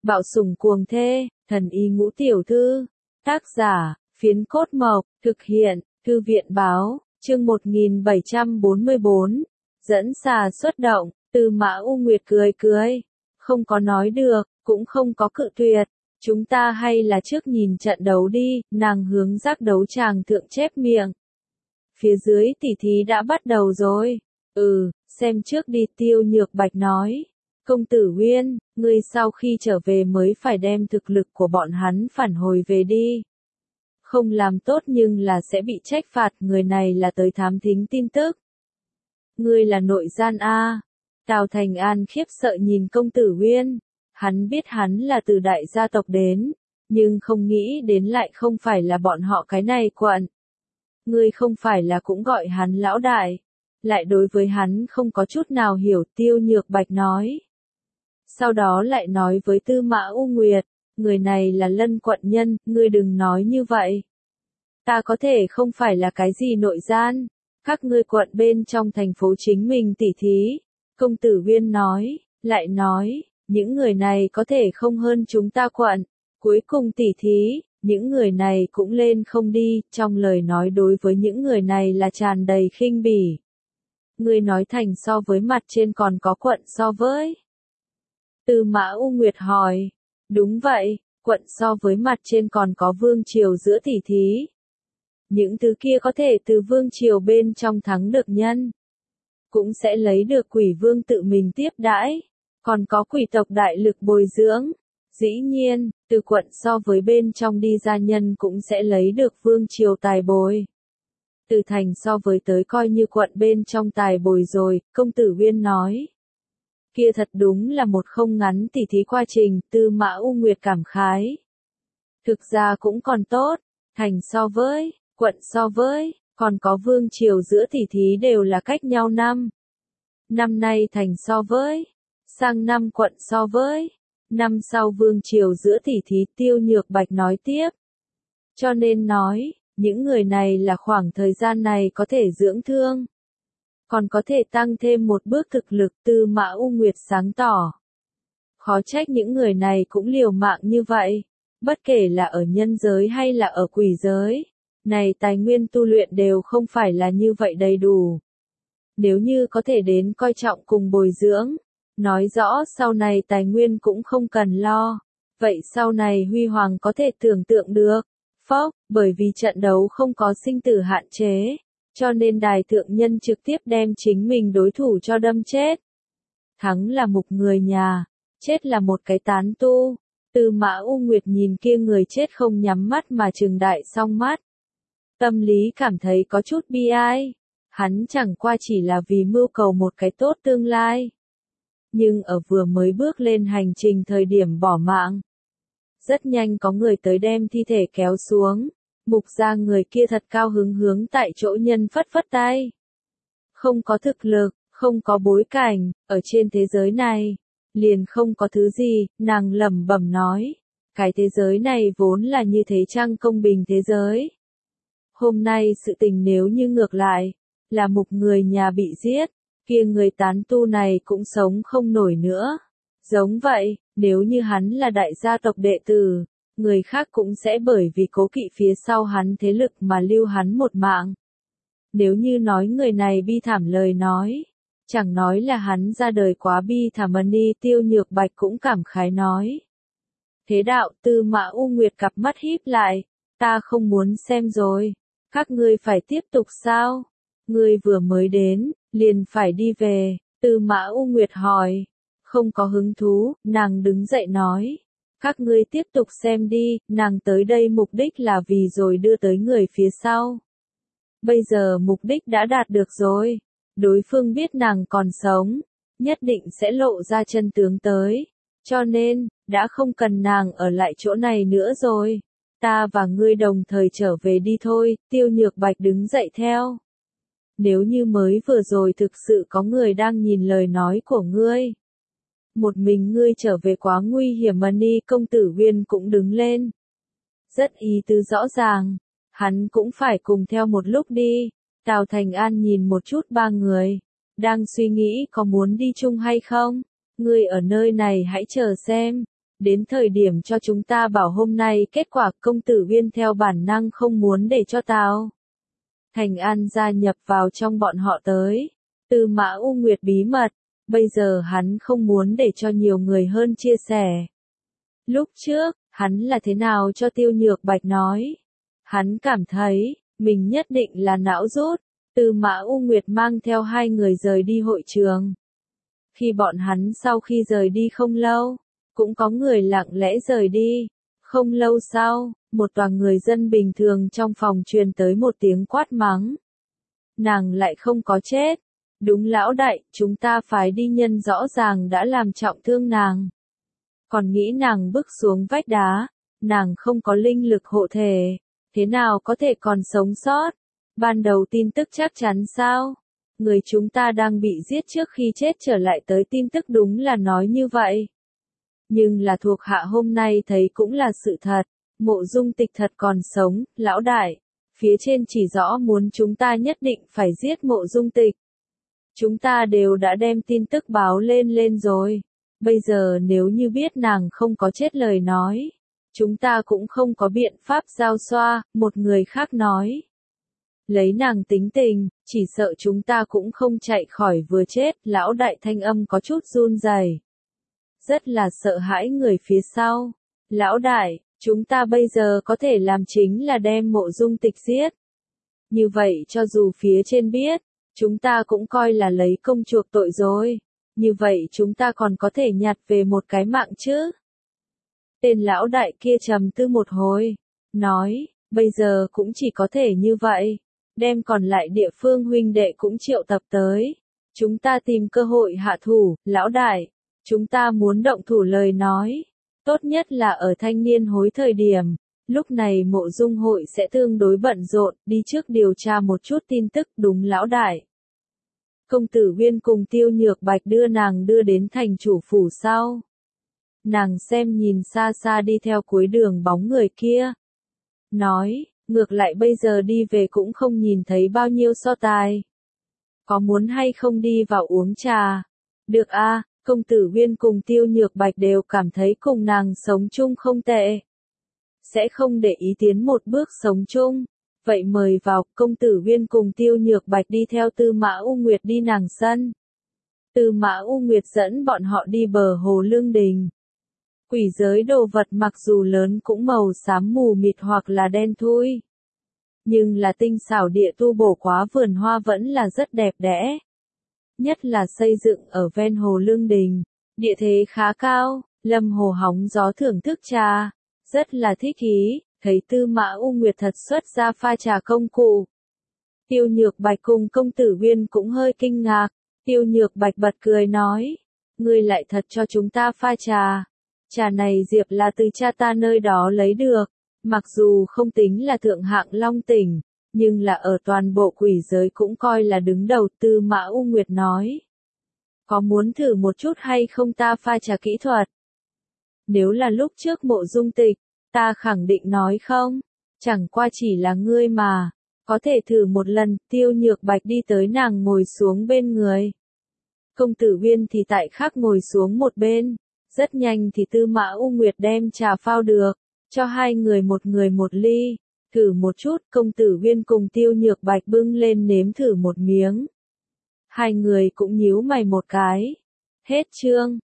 Bạo sủng cuồng thê, thần y ngũ tiểu thư. Tác giả, Phiến Cốt Mộc, thực hiện, Thư viện báo, chương 1744. Dẫn xà xuất động, Tư Mã U Nguyệt cười cười. Không có nói được, cũng không có cự tuyệt. Chúng ta hay là trước nhìn trận đấu đi, nàng hướng giác đấu tràng thượng chép miệng. Phía dưới tỉ thí đã bắt đầu rồi. Xem trước đi, Tiêu Nhược Bạch nói. Công tử Uyên, ngươi sau khi trở về mới phải đem thực lực của bọn hắn phản hồi về đi. Không làm tốt nhưng là sẽ bị trách phạt, người này là tới thám thính tin tức. Ngươi là nội gian a? Tào Thành An khiếp sợ nhìn công tử Uyên. Hắn biết hắn là từ đại gia tộc đến, nhưng không nghĩ đến lại không phải là bọn họ cái này quận. Ngươi không phải là cũng gọi hắn lão đại, lại đối với hắn không có chút nào hiểu, Tiêu Nhược Bạch nói. Sau đó lại nói với Tư Mã U Nguyệt, người này là Lân quận nhân, ngươi đừng nói như vậy. Ta có thể không phải là cái gì nội gian, các ngươi quận bên trong thành phố chính mình tỉ thí. Công tử Uyên nói, lại nói, những người này có thể không hơn chúng ta quận. Cuối cùng tỉ thí, những người này cũng lên không đi, trong lời nói đối với những người này là tràn đầy khinh bỉ. Ngươi nói thành so với mặt trên còn có quận so với. Tư Mã U Nguyệt hỏi, đúng vậy, quận so với mặt trên còn có vương triều giữa tỉ thí. Những thứ kia có thể từ vương triều bên trong thắng được nhân, cũng sẽ lấy được quỷ vương tự mình tiếp đãi, còn có quỷ tộc đại lực bồi dưỡng. Dĩ nhiên, từ quận so với bên trong đi ra nhân cũng sẽ lấy được vương triều tài bồi. Từ thành so với tới coi như quận bên trong tài bồi rồi, công tử Uyên nói. Kia thật đúng là một không ngắn tỉ thí quá trình, Tư Mã U Nguyệt cảm khái. Thực ra cũng còn tốt, thành so với, quận so với, còn có vương triều giữa tỉ thí đều là cách nhau năm. Năm nay thành so với, sang năm quận so với, năm sau vương triều giữa tỉ thí, Tiêu Nhược Bạch nói tiếp. Cho nên nói, những người này là khoảng thời gian này có thể dưỡng thương, còn có thể tăng thêm một bước thực lực, Tư Mã U Nguyệt sáng tỏ. Khó trách những người này cũng liều mạng như vậy, bất kể là ở nhân giới hay là ở quỷ giới, này tài nguyên tu luyện đều không phải là như vậy đầy đủ. Nếu như có thể đến coi trọng cùng bồi dưỡng, nói rõ sau này tài nguyên cũng không cần lo, vậy sau này huy hoàng có thể tưởng tượng được. Bởi vì trận đấu không có sinh tử hạn chế, cho nên đài thượng nhân trực tiếp đem chính mình đối thủ cho đâm chết. Thắng là một người nhà, chết là một cái tán tu. Tư Mã U Nguyệt nhìn kia người chết không nhắm mắt mà trừng đại song mắt. Tâm lý cảm thấy có chút bi ai. Hắn chẳng qua chỉ là vì mưu cầu một cái tốt tương lai. Nhưng ở vừa mới bước lên hành trình thời điểm bỏ mạng, rất nhanh có người tới đem thi thể kéo xuống. Mục gia người kia thật cao hứng hướng tại chỗ nhân phất phất tay. Không có thực lực, không có bối cảnh, ở trên thế giới này, liền không có thứ gì, nàng lẩm bẩm nói. Cái thế giới này vốn là như thế chăng công bình thế giới. Hôm nay sự tình nếu như ngược lại, là một người nhà bị giết, kia người tán tu này cũng sống không nổi nữa. Giống vậy, nếu như hắn là đại gia tộc đệ tử, người khác cũng sẽ bởi vì cố kỵ phía sau hắn thế lực mà lưu hắn một mạng. Nếu như nói người này bi thảm lời nói, chẳng nói là hắn ra đời quá bi thảm, ni Tiêu Nhược Bạch cũng cảm khái nói. Thế đạo, Tư Mã U Nguyệt cặp mắt híp lại, ta không muốn xem rồi, các ngươi phải tiếp tục sao? Ngươi vừa mới đến, liền phải đi về, Tư Mã U Nguyệt hỏi. Không có hứng thú, nàng đứng dậy nói. Các ngươi tiếp tục xem đi, nàng tới đây mục đích là vì rồi đưa tới người phía sau. Bây giờ mục đích đã đạt được rồi. Đối phương biết nàng còn sống, nhất định sẽ lộ ra chân tướng tới. Cho nên, đã không cần nàng ở lại chỗ này nữa rồi. Ta và ngươi đồng thời trở về đi thôi, Tiêu Nhược Bạch đứng dậy theo. Nếu như mới vừa rồi thực sự có người đang nhìn lời nói của ngươi. Một mình ngươi trở về quá nguy hiểm, ni công tử Uyên cũng đứng lên. Rất ý tứ rõ ràng, hắn cũng phải cùng theo một lúc đi. Tào Thành An nhìn một chút ba người, đang suy nghĩ có muốn đi chung hay không. Ngươi ở nơi này hãy chờ xem, đến thời điểm cho chúng ta bảo hôm nay kết quả công tử Viên theo bản năng không muốn để cho Tào Thành An gia nhập vào trong bọn họ tới. Tư Mã U Nguyệt bí mật, bây giờ hắn không muốn để cho nhiều người hơn chia sẻ. Lúc trước, hắn là thế nào cho Tiêu Nhược Bạch nói. Hắn cảm thấy, mình nhất định là não rút. Tư Mã U Nguyệt mang theo hai người rời đi hội trường. Khi bọn hắn sau khi rời đi không lâu, cũng có người lặng lẽ rời đi. Không lâu sau, một đoàn người dân bình thường trong phòng truyền tới một tiếng quát mắng. Nàng lại không có chết. Đúng lão đại, chúng ta phái đi nhân rõ ràng đã làm trọng thương nàng. Còn nghĩ nàng bước xuống vách đá, nàng không có linh lực hộ thể, thế nào có thể còn sống sót? Ban đầu tin tức chắc chắn sao? Người chúng ta đang bị giết trước khi chết trở lại tới tin tức đúng là nói như vậy. Nhưng là thuộc hạ hôm nay thấy cũng là sự thật, Mộ Dung Tịch thật còn sống, lão đại. Phía trên chỉ rõ muốn chúng ta nhất định phải giết Mộ Dung Tịch. Chúng ta đều đã đem tin tức báo lên rồi. Bây giờ nếu như biết nàng không có chết lời nói, chúng ta cũng không có biện pháp giao xoa, một người khác nói. Lấy nàng tính tình, chỉ sợ chúng ta cũng không chạy khỏi vừa chết, lão đại thanh âm có chút run rẩy. Rất là sợ hãi người phía sau. Lão đại, chúng ta bây giờ có thể làm chính là đem Mộ Dung Tịch giết. Như vậy cho dù phía trên biết, chúng ta cũng coi là lấy công chuộc tội rồi. Như vậy chúng ta còn có thể nhặt về một cái mạng chứ. Tên lão đại kia trầm tư một hồi, nói, bây giờ cũng chỉ có thể như vậy. Đem còn lại địa phương huynh đệ cũng triệu tập tới. Chúng ta tìm cơ hội hạ thủ, lão đại. Chúng ta muốn động thủ lời nói. Tốt nhất là ở thanh niên hối thời điểm. Lúc này Mộ Dung hội sẽ tương đối bận rộn, đi trước điều tra một chút tin tức, đúng lão đại. Công tử Viên cùng Tiêu Nhược Bạch đưa nàng đưa đến thành chủ phủ sau. Nàng xem nhìn xa xa đi theo cuối đường bóng người kia. Nói, ngược lại bây giờ đi về cũng không nhìn thấy bao nhiêu so tài. Có muốn hay không đi vào uống trà? Được a, công tử Viên cùng Tiêu Nhược Bạch đều cảm thấy cùng nàng sống chung không tệ. Sẽ không để ý tiến một bước sống chung. Vậy mời vào, công tử Viên cùng Tiêu Nhược Bạch đi theo Tư Mã U Nguyệt đi nàng sân. Tư Mã U Nguyệt dẫn bọn họ đi bờ hồ Lương Đình. Quỷ giới đồ vật mặc dù lớn cũng màu xám mù mịt hoặc là đen thui. Nhưng là tinh xảo địa tu bổ quá vườn hoa vẫn là rất đẹp đẽ. Nhất là xây dựng ở ven hồ Lương Đình. Địa thế khá cao, lâm hồ hóng gió thưởng thức trà. Rất là thích ý. Thấy Tư Mã U Nguyệt thật xuất ra pha trà công cụ. Tiêu Nhược Bạch cùng công tử Viên cũng hơi kinh ngạc. Tiêu Nhược Bạch bật cười nói. Ngươi lại thật cho chúng ta pha trà. Trà này Diệp là từ cha ta nơi đó lấy được. Mặc dù không tính là thượng hạng long tỉnh, nhưng là ở toàn bộ quỷ giới cũng coi là đứng đầu. Tư Mã U Nguyệt nói. Có muốn thử một chút hay không ta pha trà kỹ thuật? Nếu là lúc trước Mộ Dung Tịch, ta khẳng định nói không, chẳng qua chỉ là ngươi mà, có thể thử một lần. Tiêu Nhược Bạch đi tới nàng ngồi xuống bên người. Công tử Viên thì tại khác ngồi xuống một bên, rất nhanh thì Tư Mã U Nguyệt đem trà phao được, cho hai người một ly, thử một chút. Công tử Viên cùng Tiêu Nhược Bạch bưng lên nếm thử một miếng. Hai người cũng nhíu mày một cái. Hết chương.